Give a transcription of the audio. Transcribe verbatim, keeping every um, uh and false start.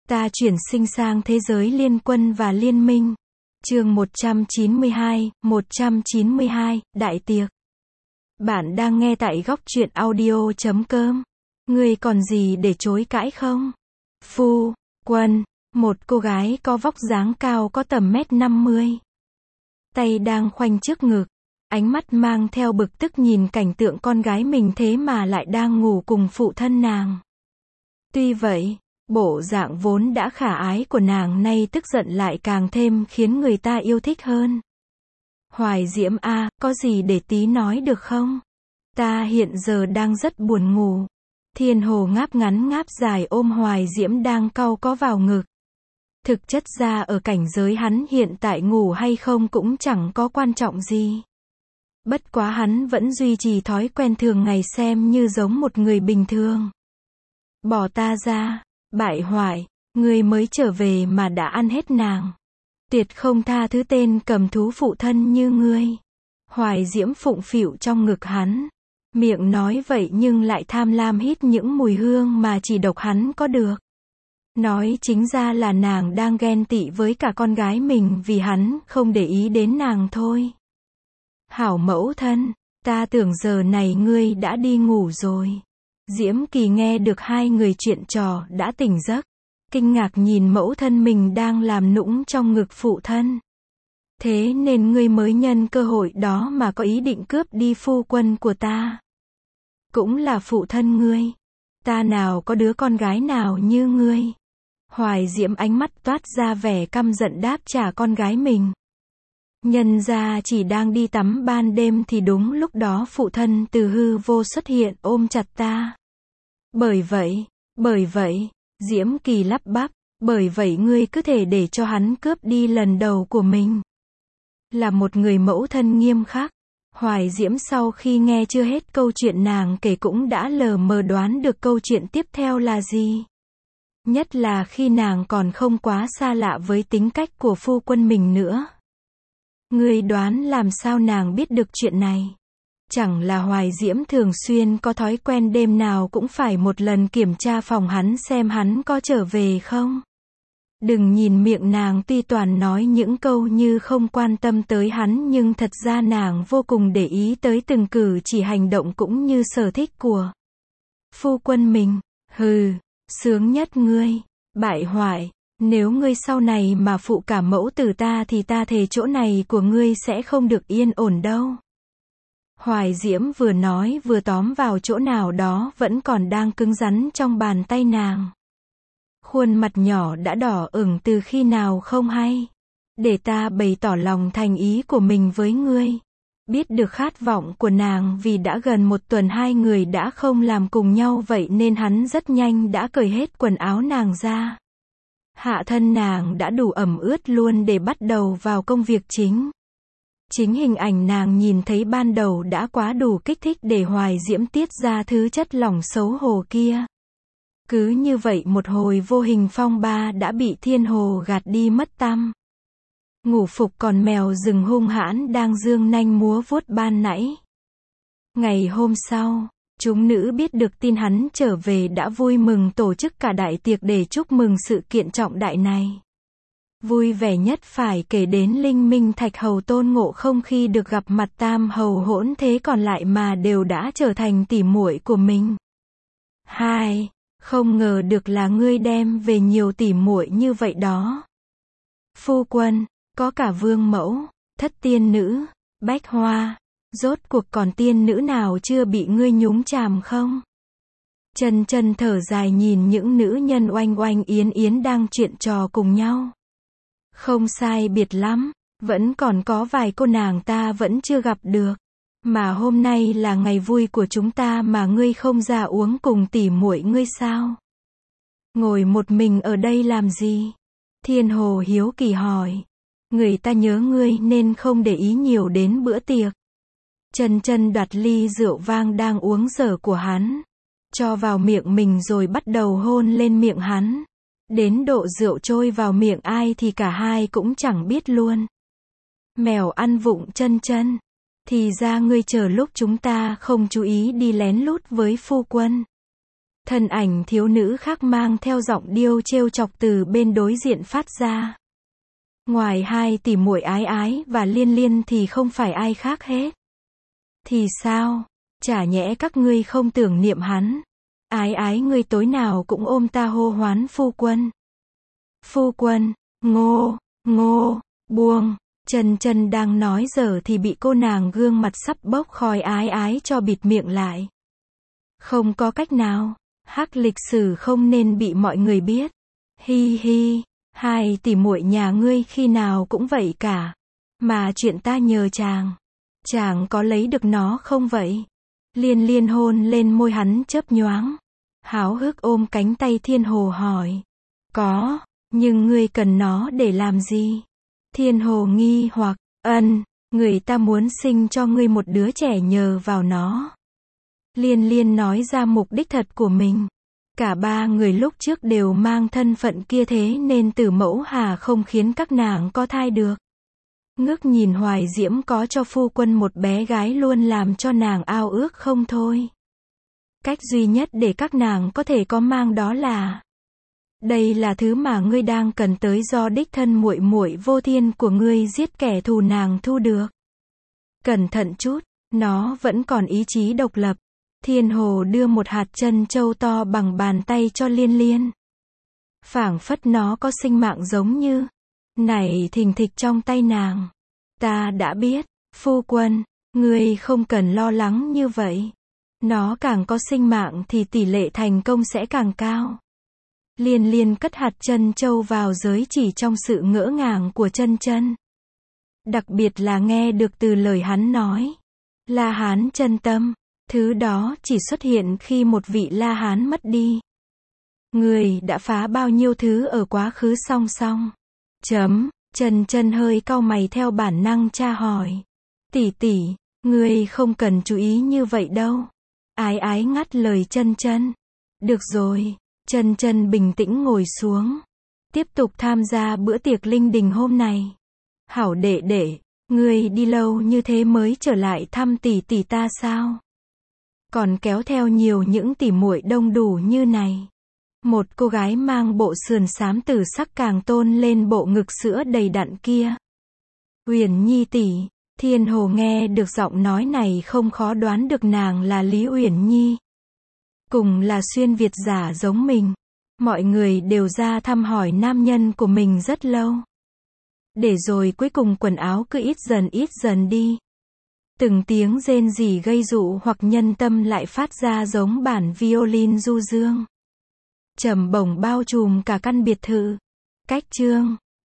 Ta chuyển sinh sang thế giới liên quân và liên minh. Chương một trăm chín mươi hai, một trăm chín mươi hai, Đại tiệc. Bạn đang nghe tại góc truyện audio chấm com. Ngươi còn gì để chối cãi không? Phu Quân, một cô gái có vóc dáng cao có tầm mét năm mươi. Tay đang khoanh trước ngực, ánh mắt mang theo bực tức nhìn cảnh tượng con gái mình thế mà lại đang ngủ cùng phụ thân nàng. Tuy vậy, bộ dạng vốn đã khả ái của nàng nay tức giận lại càng thêm khiến người ta yêu thích hơn. Hoài Diễm a, có gì để tí nói được không? Ta hiện giờ đang rất buồn ngủ. Thiên Hồ ngáp ngắn ngáp dài ôm Hoài Diễm đang cau có vào ngực. Thực chất ra ở cảnh giới hắn hiện tại ngủ hay không cũng chẳng có quan trọng gì. Bất quá hắn vẫn duy trì thói quen thường ngày xem như giống một người bình thường. Bỏ ta ra, bại hoại, ngươi mới trở về mà đã ăn hết nàng. Tuyệt không tha thứ tên cầm thú phụ thân như ngươi. Hoài Diễm phụng phịu trong ngực hắn. Miệng nói vậy nhưng lại tham lam hít những mùi hương mà chỉ độc hắn có được. Nói chính ra là nàng đang ghen tị với cả con gái mình vì hắn không để ý đến nàng thôi. Hảo mẫu thân, ta tưởng giờ này ngươi đã đi ngủ rồi. Diễm Kỳ nghe được hai người chuyện trò đã tỉnh giấc. Kinh ngạc nhìn mẫu thân mình đang làm nũng trong ngực phụ thân. Thế nên ngươi mới nhân cơ hội đó mà có ý định cướp đi phu quân của ta. Cũng là phụ thân ngươi. Ta nào có đứa con gái nào như ngươi. Hoài Diễm ánh mắt toát ra vẻ căm giận đáp trả con gái mình. Nhân ra chỉ đang đi tắm ban đêm thì đúng lúc đó phụ thân từ hư vô xuất hiện ôm chặt ta. Bởi vậy, bởi vậy, Diễm Kỳ lắp bắp, bởi vậy ngươi cứ thể để cho hắn cướp đi lần đầu của mình. Là một người mẫu thân nghiêm khắc, Hoài Diễm sau khi nghe chưa hết câu chuyện nàng kể cũng đã lờ mờ đoán được câu chuyện tiếp theo là gì. Nhất là khi nàng còn không quá xa lạ với tính cách của phu quân mình nữa. Ngươi đoán làm sao nàng biết được chuyện này? Chẳng là Hoài Diễm thường xuyên có thói quen đêm nào cũng phải một lần kiểm tra phòng hắn xem hắn có trở về không? Đừng nhìn miệng nàng tuy toàn nói những câu như không quan tâm tới hắn nhưng thật ra nàng vô cùng để ý tới từng cử chỉ hành động cũng như sở thích của phu quân mình. Hừ, sướng nhất ngươi, bại hoại, nếu ngươi sau này mà phụ cả mẫu tử ta thì ta thề chỗ này của ngươi sẽ không được yên ổn đâu. Hoài Diễm vừa nói vừa tóm vào chỗ nào đó vẫn còn đang cứng rắn trong bàn tay nàng. Khuôn mặt nhỏ đã đỏ ửng từ khi nào không hay. Để ta bày tỏ lòng thành ý của mình với ngươi. Biết được khát vọng của nàng vì đã gần một tuần hai người đã không làm cùng nhau vậy nên hắn rất nhanh đã cởi hết quần áo nàng ra. Hạ thân nàng đã đủ ẩm ướt luôn để bắt đầu vào công việc chính. Chính hình ảnh nàng nhìn thấy ban đầu đã quá đủ kích thích để Hoài Diễm tiết ra thứ chất lỏng xấu hổ kia. Cứ như vậy một hồi vô hình phong ba đã bị Thiên Hồ gạt đi mất tăm. Ngủ phục còn mèo rừng hung hãn đang dương nanh múa vuốt ban nãy. Ngày hôm sau, chúng nữ biết được tin hắn trở về đã vui mừng tổ chức cả đại tiệc để chúc mừng sự kiện trọng đại này. Vui vẻ nhất phải kể đến Linh Minh Thạch Hầu Tôn Ngộ Không khi được gặp mặt tam hầu hỗn thế còn lại mà đều đã trở thành tỉ muội của mình. Hai, không ngờ được là ngươi đem về nhiều tỉ muội như vậy đó. Phu quân, có cả vương mẫu, thất tiên nữ, bách hoa, rốt cuộc còn tiên nữ nào chưa bị ngươi nhúng chàm không? Chân chân thở dài nhìn những nữ nhân oanh oanh yến yến đang chuyện trò cùng nhau. Không sai biệt lắm, vẫn còn có vài cô nàng ta vẫn chưa gặp được. Mà hôm nay là ngày vui của chúng ta mà ngươi không ra uống cùng tỉ muội ngươi sao? Ngồi một mình ở đây làm gì? Thiên Hồ hiếu kỳ hỏi. Người ta nhớ ngươi nên không để ý nhiều đến bữa tiệc. Chân chân đoạt ly rượu vang đang uống dở của hắn. Cho vào miệng mình rồi bắt đầu hôn lên miệng hắn. Đến độ rượu trôi vào miệng ai thì cả hai cũng chẳng biết luôn. Mèo ăn vụng chân chân. Thì ra ngươi chờ lúc chúng ta không chú ý đi lén lút với phu quân. Thân ảnh thiếu nữ khác mang theo giọng điêu trêu chọc từ bên đối diện phát ra. Ngoài hai tỷ muội Ái Ái và Liên Liên thì không phải ai khác hết. Thì sao? Chả nhẽ các ngươi không tưởng niệm hắn? Ái Ái ngươi tối nào cũng ôm ta hô hoán phu quân. Phu quân, ngô, ngô, buông. Chân Chân đang nói dở thì bị cô nàng gương mặt sắp bốc khói Ái Ái cho bịt miệng lại. Không có cách nào, hắc lịch sử không nên bị mọi người biết. Hi hi, hai tỷ muội nhà ngươi khi nào cũng vậy cả. Mà chuyện ta nhờ chàng, chàng có lấy được nó không vậy? Liên Liên hôn lên môi hắn chớp nhoáng. Háo hức ôm cánh tay Thiên Hồ hỏi. Có, nhưng ngươi cần nó để làm gì? Thiên Hồ nghi hoặc, ân, người ta muốn sinh cho ngươi một đứa trẻ nhờ vào nó. Liên Liên nói ra mục đích thật của mình. Cả ba người lúc trước đều mang thân phận kia thế nên Tử Mẫu Hà không khiến các nàng có thai được. Ngước nhìn Hoài Diễm có cho phu quân một bé gái luôn làm cho nàng ao ước không thôi. Cách duy nhất để các nàng có thể có mang đó là, đây là thứ mà ngươi đang cần tới do đích thân muội muội Vô Thiên của ngươi giết kẻ thù nàng thu được. Cẩn thận chút, nó vẫn còn ý chí độc lập. Thiên Hồ đưa một hạt trân châu to bằng bàn tay cho Liên Liên. Phảng phất nó có sinh mạng giống như nảy thình thịch trong tay nàng. Ta đã biết, phu quân, ngươi không cần lo lắng như vậy. Nó càng có sinh mạng thì tỷ lệ thành công sẽ càng cao. Liên Liên cất hạt trân châu vào giới chỉ trong sự ngỡ ngàng của Chân Chân. Đặc biệt là nghe được từ lời hắn nói. La Hán chân tâm. Thứ đó chỉ xuất hiện khi một vị La Hán mất đi. Người đã phá bao nhiêu thứ ở quá khứ song song. Chấm, Chân Chân hơi cau mày theo bản năng tra hỏi. Tỷ tỷ, ngươi không cần chú ý như vậy đâu. Ái Ái ngắt lời Chân Chân. Được rồi, Chân Chân bình tĩnh ngồi xuống. Tiếp tục tham gia bữa tiệc linh đình hôm nay. Hảo đệ đệ, ngươi đi lâu như thế mới trở lại thăm tỷ tỷ ta sao? Còn kéo theo nhiều những tỷ muội đông đủ như này. Một cô gái mang bộ sườn xám tử sắc càng tôn lên bộ ngực sữa đầy đặn kia. Uyển Nhi tỷ. Thiên Hồ nghe được giọng nói này không khó đoán được nàng là Lý Uyển Nhi. Cùng là xuyên Việt giả giống mình. Mọi người đều ra thăm hỏi nam nhân của mình rất lâu. Để rồi cuối cùng quần áo cứ ít dần ít dần đi. Từng tiếng rên rỉ gây dụ hoặc nhân tâm lại phát ra giống bản violin du dương. Trầm bổng bao trùm cả căn biệt thự. Cách chương